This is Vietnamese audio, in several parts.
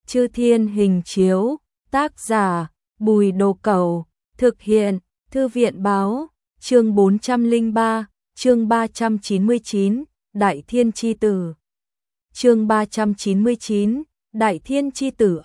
Chư Thiên Hình Chiếu, tác giả Bùi Đồ Cẩu, thực hiện Thư viện Báo, chương 403, chương 399, Đại Thiên Chi Tử. Chương 399, Đại Thiên Chi Tử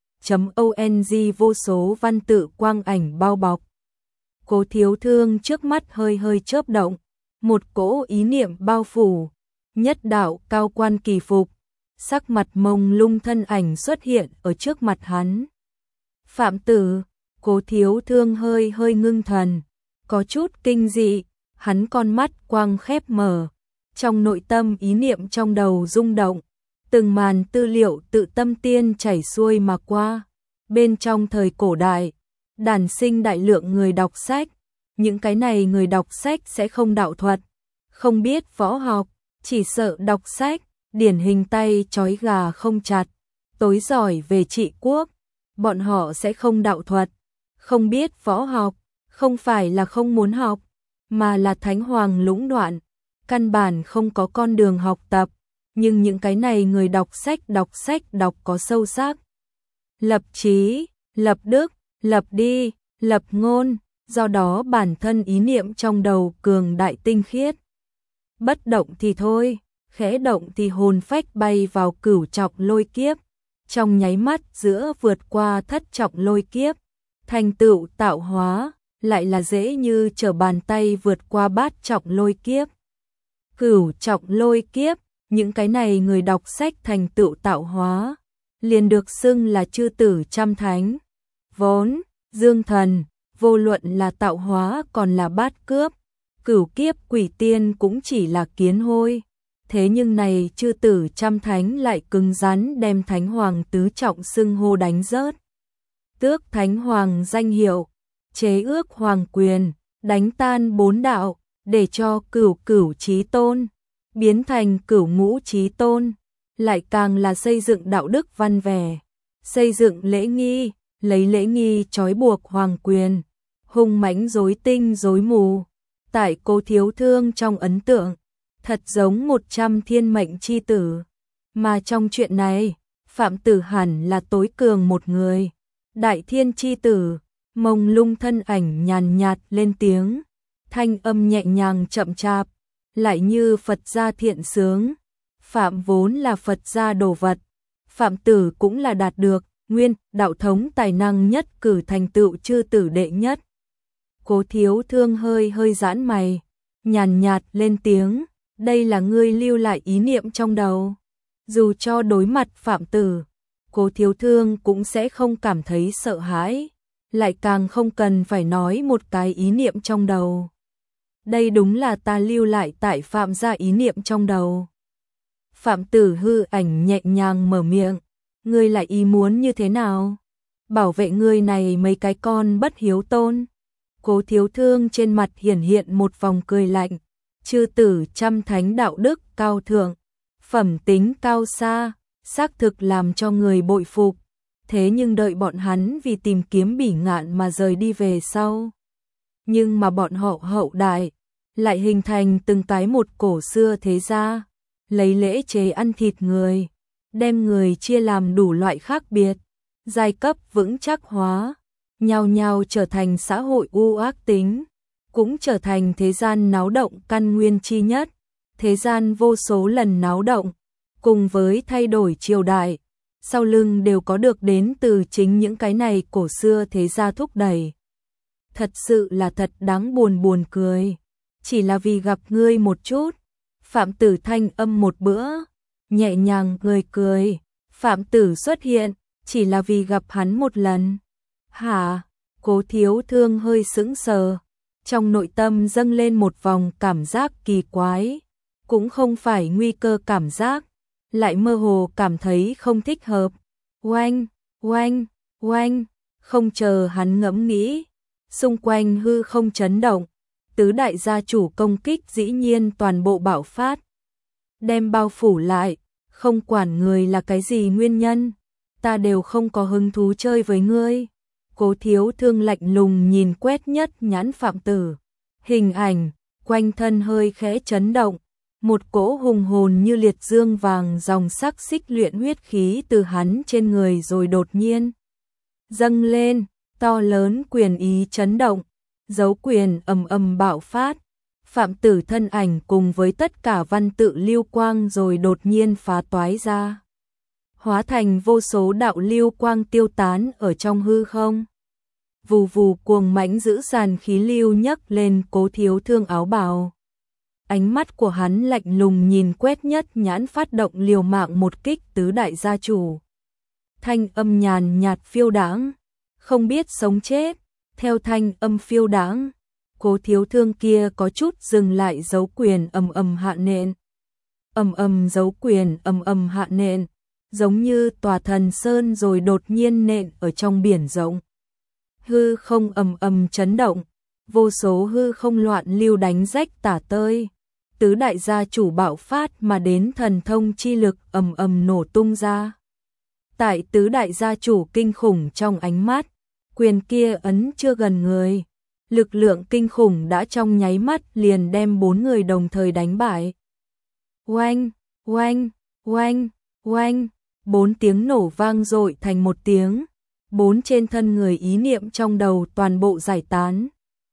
.ong vô số văn tự quang ảnh bao bọc. Cố Thiếu Thương trước mắt hơi hơi chớp động, một cỗ ý niệm bao phủ, nhất đạo cao quan kỳ phục, sắc mặt mông lung thân ảnh xuất hiện ở trước mặt hắn. Phạm Tử, Cố Thiếu Thương hơi hơi ngưng thần, có chút kinh dị, hắn con mắt quang khép mở, trong nội tâm ý niệm trong đầu rung động, từng màn tư liệu tự tâm tiên chảy xuôi mà qua. Bên trong thời cổ đại, đản sinh đại lượng người đọc sách, những cái này người đọc sách sẽ không đạo thuật, không biết võ học, chỉ sợ đọc sách, điển hình tay trói gà không chặt, tối giỏi về trị quốc, bọn họ sẽ không đạo thuật, không biết võ học, không phải là không muốn học, mà là thánh hoàng lũng đoạn, căn bản không có con đường học tập, nhưng những cái này người đọc sách đọc có sâu sắc. Lập chí, lập đức, lập đi, lập ngôn, do đó bản thân ý niệm trong đầu cường đại tinh khiết. Bất động thì thôi, khẽ động thì hồn phách bay vào cửu trọng lôi kiếp, trong nháy mắt giữa vượt qua thất trọng lôi kiếp, thành tựu tạo hóa, lại là dễ như trở bàn tay vượt qua bát trọng lôi kiếp. Cửu trọng lôi kiếp, những cái này người đọc sách thành tựu tạo hóa, liền được xưng là chư tử trăm thánh. Vốn, dương thần, vô luận là tạo hóa còn là bát cướp, cửu kiếp quỷ tiên cũng chỉ là kiến hôi. Thế nhưng này chư tử trăm thánh lại cứng rắn đem thánh hoàng tứ trọng xưng hô đánh rớt. Tước thánh hoàng danh hiệu, chế ước hoàng quyền, đánh tan bốn đạo, để cho cửu cửu chí tôn, biến thành cửu ngũ chí tôn, lại càng là xây dựng đạo đức văn vẻ, xây dựng lễ nghi, lấy lễ nghi trói buộc hoàng quyền, hung mãnh rối tinh rối mù. Tại Cố Thiếu Thương trong ấn tượng, thật giống 100 thiên mệnh chi tử, mà trong chuyện này, Phạm Tử hẳn là tối cường một người. Đại Thiên Chi Tử, mông lung thân ảnh nhàn nhạt lên tiếng, thanh âm nhẹ nhàng chậm chạp, lại như Phật gia thiện sướng. Phạm vốn là Phật gia đồ vật, Phạm Tử cũng là đạt được nguyên đạo thống tài năng nhất cử thành tựu chư tử đệ nhất. Cố Thiếu Thương hơi hơi giãn mày, nhàn nhạt lên tiếng, đây là ngươi lưu lại ý niệm trong đầu. Dù cho đối mặt Phạm Tử, Cố Thiếu Thương cũng sẽ không cảm thấy sợ hãi, lại càng không cần phải nói một cái ý niệm trong đầu. Đây đúng là ta lưu lại tại Phạm gia ý niệm trong đầu. Phạm Tử hư ảnh nhẹ nhàng mở miệng, ngươi lại ý muốn như thế nào? Bảo vệ ngươi này mấy cái con bất hiếu tôn. Cố Thiếu Thương trên mặt hiển hiện một vòng cười lạnh, chư tử trăm thánh đạo đức cao thượng, phẩm tính cao xa, xác thực làm cho người bội phục. Thế nhưng đợi bọn hắn vì tìm kiếm bỉ ngạn mà rời đi về sau. Nhưng mà bọn họ hậu đại, lại hình thành từng cái một cổ xưa thế gia, lấy lễ chế ăn thịt người, đem người chia làm đủ loại khác biệt, giai cấp vững chắc hóa, nhao nhao trở thành xã hội u ác tính, cũng trở thành thế gian náo động căn nguyên chi nhất. Thế gian vô số lần náo động, cùng với thay đổi triều đại, sau lưng đều có được đến từ chính những cái này cổ xưa thế gia thúc đẩy. Thật sự là thật đáng buồn cười, chỉ là vì gặp ngươi một chút. Phạm Tử thanh âm một bữa, nhẹ nhàng cười, Phạm Tử xuất hiện, chỉ là vì gặp hắn một lần. Hả? Cố Thiếu Thương hơi sững sờ, trong nội tâm dâng lên một vòng cảm giác kỳ quái, cũng không phải nguy cơ cảm giác, lại mơ hồ cảm thấy không thích hợp. Oanh, không chờ hắn ngẫm nghĩ, xung quanh hư không chấn động, tứ đại gia chủ công kích dĩ nhiên toàn bộ bạo phát, đem bao phủ lại, không quản người là cái gì nguyên nhân, ta đều không có hứng thú chơi với ngươi. Cố Thiếu Thương lạnh lùng nhìn quét nhất nhãn Phạm Tử, hình ảnh quanh thân hơi khẽ chấn động, Một cỗ hùng hồn như liệt dương vàng dòng sắc xích luyện huyết khí từ hắn trên người rồi đột nhiên dâng lên, to lớn quyền ý chấn động, dấu quyền ầm ầm bạo phát. Phạm Tử thân ảnh cùng với tất cả văn tự lưu quang rồi đột nhiên phá toái ra, hóa thành vô số đạo lưu quang tiêu tán ở trong hư không. Vù vù cuồng mãnh dữ dàn khí lưu nhấc lên Cố Thiếu Thương áo bào. Ánh mắt của hắn lạnh lùng nhìn quét nhất nhãn, phát động liều mạng một kích tứ đại gia chủ. Thanh âm nhàn nhạt phiêu đãng, không biết sống chết. Theo thanh âm phiêu đãng, Cố Thiếu Thương kia có chút dừng lại, dấu quyền ầm ầm hạ nện. Ầm ầm dấu quyền ầm ầm hạ nện, giống như tòa thần sơn rồi đột nhiên nện ở trong biển rộng. Hư không ầm ầm chấn động, vô số hư không loạn lưu đánh rách tả tơi. Tứ đại gia chủ bạo phát mà đến thần thông chi lực ầm ầm nổ tung ra. Tại tứ đại gia chủ kinh khủng trong ánh mắt, quyền kia ấn chưa gần người, lực lượng kinh khủng đã trong nháy mắt liền đem 4 người đồng thời đánh bại. Oanh, oanh, oanh, oanh, 4 tiếng nổ vang dội thành một tiếng, 4 trên thân người ý niệm trong đầu toàn bộ giải tán,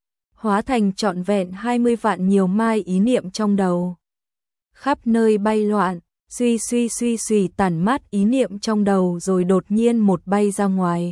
hóa thành trọn vẹn 20 vạn nhiều mai ý niệm trong đầu. Khắp nơi bay loạn, suy suy tản mát ý niệm trong đầu rồi đột nhiên một bay ra ngoài.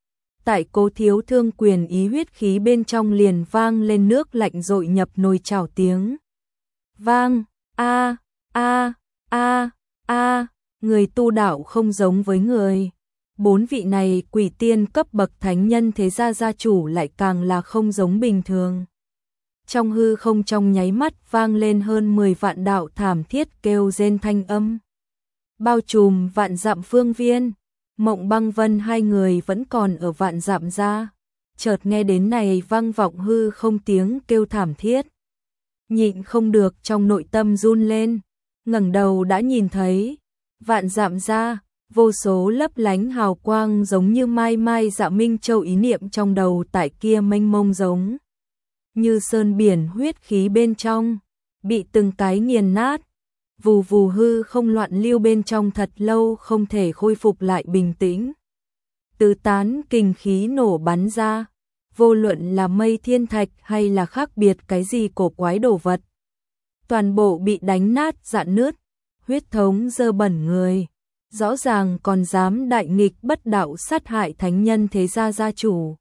Tại Cố Thiếu Thương quyền ý huyết khí bên trong liền vang lên nước lạnh dội nhập nồi chảo tiếng. Vang, a a a a, người tu đạo không giống với người. 4 vị này quỷ tiên cấp bậc thánh nhân thế gia gia chủ lại càng là không giống bình thường. Trong hư không trong nháy mắt vang lên hơn 10 vạn đạo thảm thiết kêu rên thanh âm, bao trùm vạn dặm phương viên. Mộng Băng Vân hai người vẫn còn ở vạn dặm ra, chợt nghe đến này vang vọng hư không tiếng kêu thảm thiết, nhịn không được trong nội tâm run lên, ngẩng đầu đã nhìn thấy vạn dặm ra, vô số lấp lánh hào quang giống như mai mai dạ minh châu ý niệm trong đầu tại kia mênh mông giống như sơn biển huyết khí bên trong, bị từng cái nghiền nát. Vù vù hư không loạn lưu bên trong thật lâu không thể khôi phục lại bình tĩnh. Tứ tán kinh khí nổ bắn ra, vô luận là mây thiên thạch hay là khác biệt cái gì cổ quái đồ vật, toàn bộ bị đánh nát rạn nứt, huyết thống dơ bẩn người, rõ ràng còn dám đại nghịch bất đạo sát hại thánh nhân thế gia gia chủ.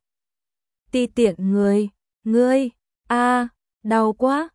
Ti tiện ngươi, a, đau quá,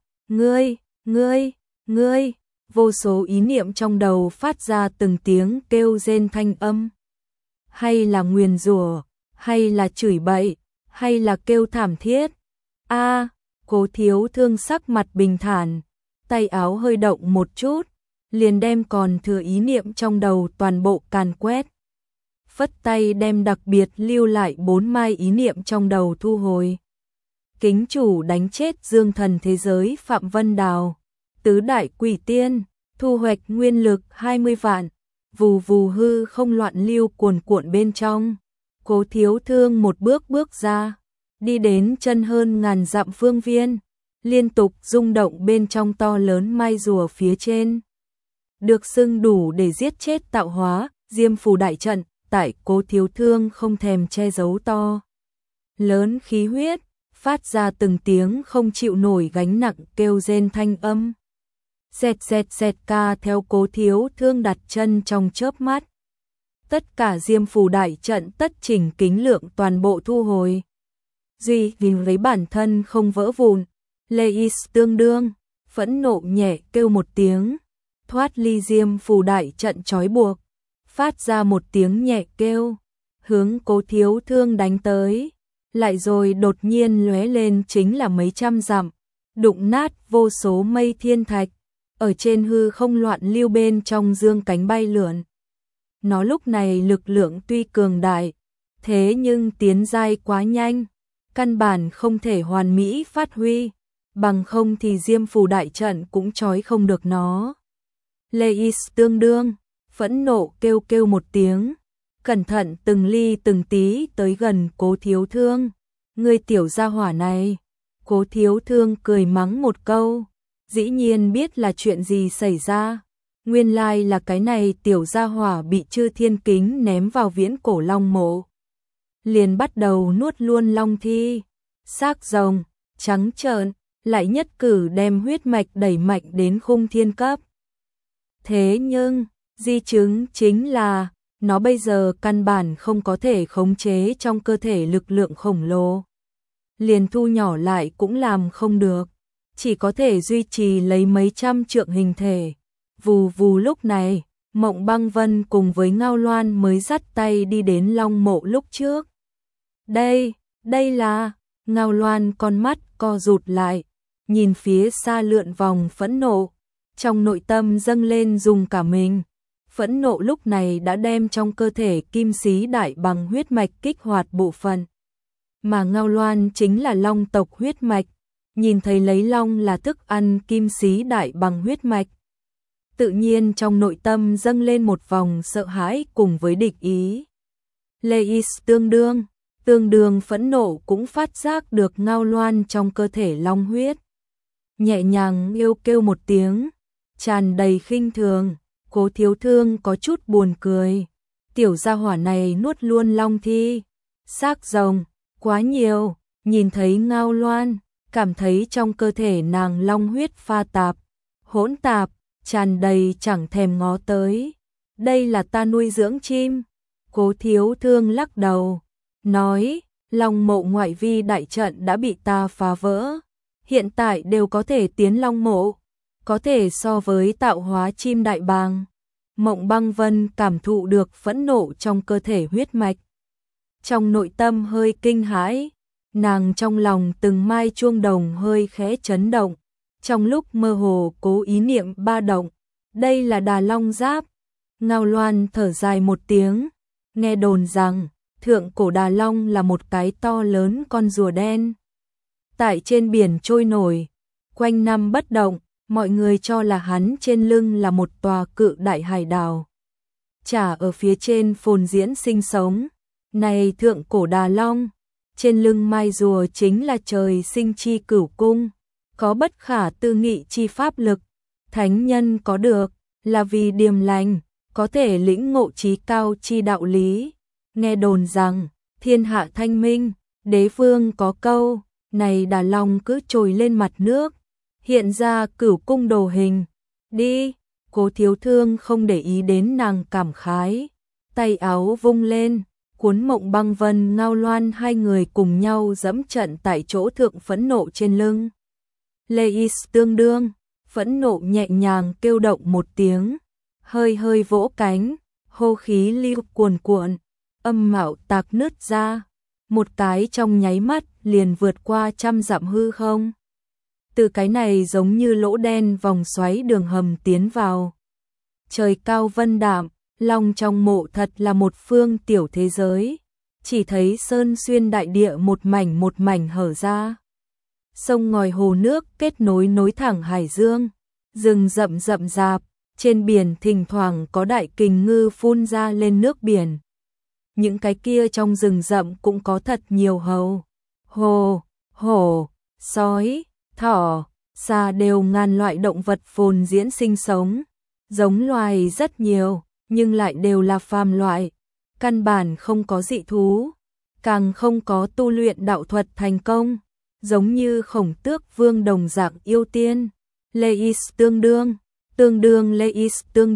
ngươi. Vô số ý niệm trong đầu phát ra từng tiếng kêu rên thanh âm. Hay là nguyền rủa, hay là chửi bậy, hay là kêu thảm thiết. A, Cố Thiếu Thương sắc mặt bình thản, tay áo hơi động một chút, liền đem còn thừa ý niệm trong đầu toàn bộ càn quét. Phất tay đem đặc biệt lưu lại 4 mai ý niệm trong đầu thu hồi. Kính chủ đánh chết dương thần thế giới Phạm Vân Đào, tứ đại quỷ tiên, thu hoạch nguyên lực 20 vạn, vù vù hư không loạn lưu cuồn cuộn bên trong. Cố Thiếu Thương một bước bước ra, đi đến chân hơn ngàn dặm phương viên, liên tục rung động bên trong to lớn mai rùa phía trên. Được xưng đủ để giết chết tạo hóa, Diêm Phù đại trận, tại Cố Thiếu Thương không thèm che giấu to lớn khí huyết, phát ra từng tiếng không chịu nổi gánh nặng kêu rên thanh âm. Xẹt ca theo Cố Thiếu Thương đặt chân trong chớp mắt. Tất cả Diêm Phù đại trận tất chỉnh kính lượng toàn bộ thu hồi. Duy vì lấy bản thân không vỡ vụn, Leis tương đương, phẫn nộ nhẹ kêu một tiếng, thoát ly Diêm Phù đại trận trói buộc, phát ra một tiếng nhẹ kêu, hướng Cố Thiếu Thương đánh tới, lại rồi đột nhiên lóe lên chính là mấy trăm dặm, đụng nát vô số mây thiên thạch, ở trên hư không loạn lưu bên trong dương cánh bay lượn. Nó lúc này lực lượng tuy cường đại, thế nhưng tiến giai quá nhanh, căn bản không thể hoàn mỹ phát huy, bằng không thì Diêm Phù đại trận cũng trói không được nó. Leis tương đương, phẫn nộ kêu một tiếng, cẩn thận từng ly từng tí tới gần Cố Thiếu Thương. Ngươi tiểu gia hỏa này. Cố Thiếu Thương cười mắng một câu, dĩ nhiên biết là chuyện gì xảy ra. Nguyên lai là cái này tiểu gia hỏa bị Chư Thiên Kính ném vào viễn cổ long mộ. Liền bắt đầu nuốt luôn long thi, xác rồng, trắng trợn, lại nhất cử đem huyết mạch đẩy mạnh đến khung thiên cấp. Thế nhưng, di chứng chính là, nó bây giờ căn bản không có thể khống chế trong cơ thể lực lượng khổng lồ. Liền thu nhỏ lại cũng làm không được, chỉ có thể duy trì lấy mấy trăm trượng hình thể. Vù vù lúc này, Mộng Băng Vân cùng với Ngao Loan mới dắt tay đi đến long mộ lúc trước. Đây là, Ngao Loan con mắt co rụt lại, nhìn phía xa lượn vòng phẫn nộ, trong nội tâm dâng lên dùng cả mình. Phẫn nộ lúc này đã đem trong cơ thể kim sĩ đại bằng huyết mạch kích hoạt bộ phận. Mà Ngao Loan chính là long tộc huyết mạch, nhìn thấy lấy long là thức ăn kim sĩ đại bằng huyết mạch. Tự nhiên trong nội tâm dâng lên một vòng sợ hãi cùng với địch ý. Leis tương đương phẫn nộ cũng phát giác được Ngao Loan trong cơ thể long huyết. Nhẹ nhàng yêu kêu một tiếng, tràn đầy khinh thường, Cố Thiếu Thương có chút buồn cười. Tiểu gia hỏa này nuốt luôn long thi, xác rồng, quá nhiều, nhìn thấy Ngao Loan, cảm thấy trong cơ thể nàng long huyết pha tạp, hỗn tạp, tràn đầy chẳng thèm ngó tới. Đây là ta nuôi dưỡng chim. Cố Thiếu Thương lắc đầu, nói, long mộ ngoại vi đại trận đã bị ta phá vỡ. Hiện tại đều có thể tiến long mộ, có thể so với tạo hóa chim đại bàng. Mộng Băng Vân cảm thụ được phẫn nộ trong cơ thể huyết mạch. Trong nội tâm hơi kinh hãi, nàng trong lòng từng mai chuông đồng hơi khẽ chấn động. Trong lúc mơ hồ cố ý niệm ba động, đây là Đà Long Giáp. Ngao Loan thở dài một tiếng, nghe đồn rằng thượng cổ Đà Long là một cái to lớn con rùa đen. Tại trên biển trôi nổi, quanh năm bất động, mọi người cho là hắn trên lưng là một tòa cự đại hải đảo. Chả ở phía trên phồn diễn sinh sống. Này thượng cổ Đà Long, trên lưng mai rùa chính là trời sinh chi cửu cung, có bất khả tư nghị chi pháp lực. Thánh nhân có được, là vì điềm lành, có thể lĩnh ngộ trí cao chi đạo lý. Nghe đồn rằng, thiên hạ thanh minh, đế vương có câu, này Đà Long cứ trồi lên mặt nước, hiện ra cửu cung đồ hình. Đi, Cố Thiếu Thương không để ý đến nàng cảm khái, tay áo vung lên, cuốn Mộng Băng Vân Ngao Loan hai người cùng nhau dẫm trận tại chỗ thượng phẫn nộ trên lưng. Leis tương đương, phẫn nộ nhẹ nhàng kêu động một tiếng, hơi hơi vỗ cánh, hô khí lưu cuồn cuộn, âm mạo tạc nứt ra, một cái trong nháy mắt liền vượt qua trăm dặm hư không. Từ cái này giống như lỗ đen vòng xoáy đường hầm tiến vào. Trời cao vân đạm, long trong mộ thật là một phương tiểu thế giới, chỉ thấy sơn xuyên đại địa một mảnh hở ra. Sông ngòi hồ nước kết nối thẳng hải dương, rừng rậm rậm rạp, trên biển thỉnh thoảng có đại kình ngư phun ra lên nước biển. Những cái kia trong rừng rậm cũng có thật nhiều hầu, hồ, hổ, sói, thỏ, xà đều ngàn loại động vật phồn diễn sinh sống. Giống loài rất nhiều, nhưng lại đều là phàm loại, căn bản không có dị thú, càng không có tu luyện đạo thuật thành công, giống như Khổng Tước Vương đồng dạng yêu tiên. Leis tương đương Leis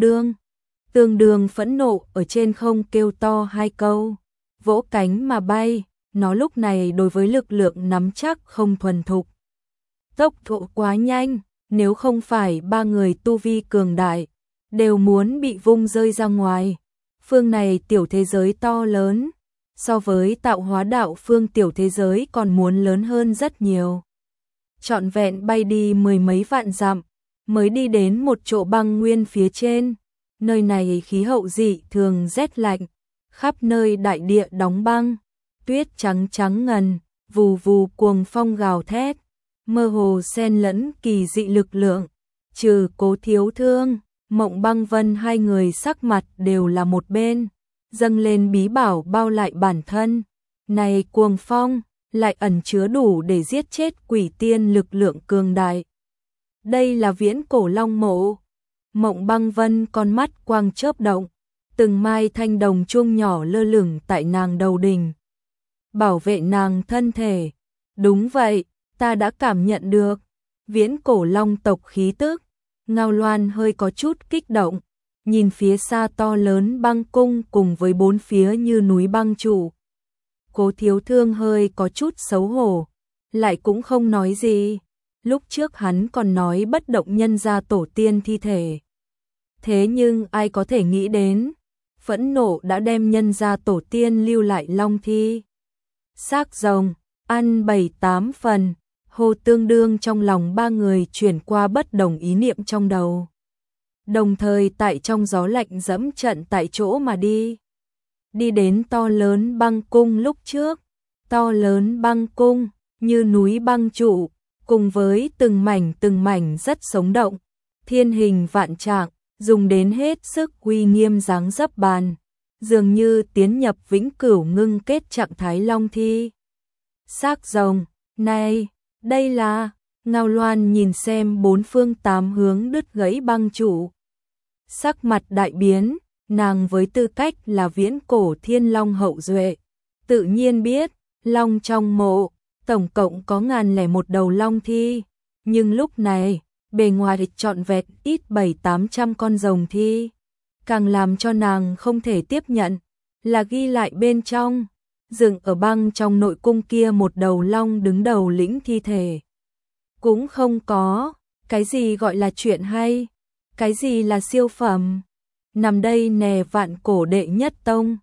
tương đương phẫn nộ ở trên không kêu to hai câu, vỗ cánh mà bay. Nó lúc này đối với lực lượng nắm chắc không thuần thục, tốc độ quá nhanh, nếu không phải ba người tu vi cường đại, đều muốn bị vung rơi ra ngoài. Phương này tiểu thế giới to lớn, so với tạo hóa đạo phương tiểu thế giới còn muốn lớn hơn rất nhiều. Trọn vẹn bay đi mười mấy vạn dặm, mới đi đến một chỗ băng nguyên phía trên. Nơi này khí hậu dị thường rét lạnh, khắp nơi đại địa đóng băng, tuyết trắng trắng ngần, vù vù cuồng phong gào thét, mơ hồ xen lẫn kỳ dị lực lượng. Trừ Cố Thiếu Thương, Mộng Băng Vân hai người sắc mặt đều là một bên, dâng lên bí bảo bao lại bản thân. Này cuồng phong, lại ẩn chứa đủ để giết chết quỷ tiên lực lượng cường đại. Đây là viễn cổ long mộ. Mộng Băng Vân con mắt quang chớp động, từng mai thanh đồng chuông nhỏ lơ lửng tại nàng đầu đình, bảo vệ nàng thân thể. Đúng vậy, ta đã cảm nhận được viễn cổ long tộc khí tức. Ngao Loan hơi có chút kích động, nhìn phía xa to lớn băng cung cùng với bốn phía như núi băng trụ. Cố Thiếu Thương hơi có chút xấu hổ, lại cũng không nói gì. Lúc trước hắn còn nói bất động nhân gia tổ tiên thi thể. Thế nhưng ai có thể nghĩ đến, phẫn nộ đã đem nhân gia tổ tiên lưu lại long thi. Xác rồng, ăn 7-8 phần, hô tương đương trong lòng ba người chuyển qua bất đồng ý niệm trong đầu. Đồng thời tại trong gió lạnh dẫm trận tại chỗ mà đi. Đi đến to lớn băng cung lúc trước, to lớn băng cung, như núi băng trụ, cùng với từng mảnh rất sống động, thiên hình vạn trạng, dùng đến hết sức uy nghiêm dáng dấp bàn, dường như tiến nhập vĩnh cửu ngưng kết trạng thái long thi. Xác rồng, này, đây là, Ngao Loan nhìn xem bốn phương tám hướng đứt gãy băng trụ. Sắc mặt đại biến, nàng với tư cách là viễn cổ thiên long hậu duệ, tự nhiên biết, long trong mộ, tổng cộng có 1001 đầu long thi, nhưng lúc này, bề ngoài trọn vẹn ít 700-800 con rồng thi. Càng làm cho nàng không thể tiếp nhận, là ghi lại bên trong, dựng ở băng trong nội cung kia một đầu long đứng đầu lĩnh thi thể. Cũng không có, cái gì gọi là chuyện hay, cái gì là siêu phẩm. Nằm đây nè vạn cổ đệ nhất tông,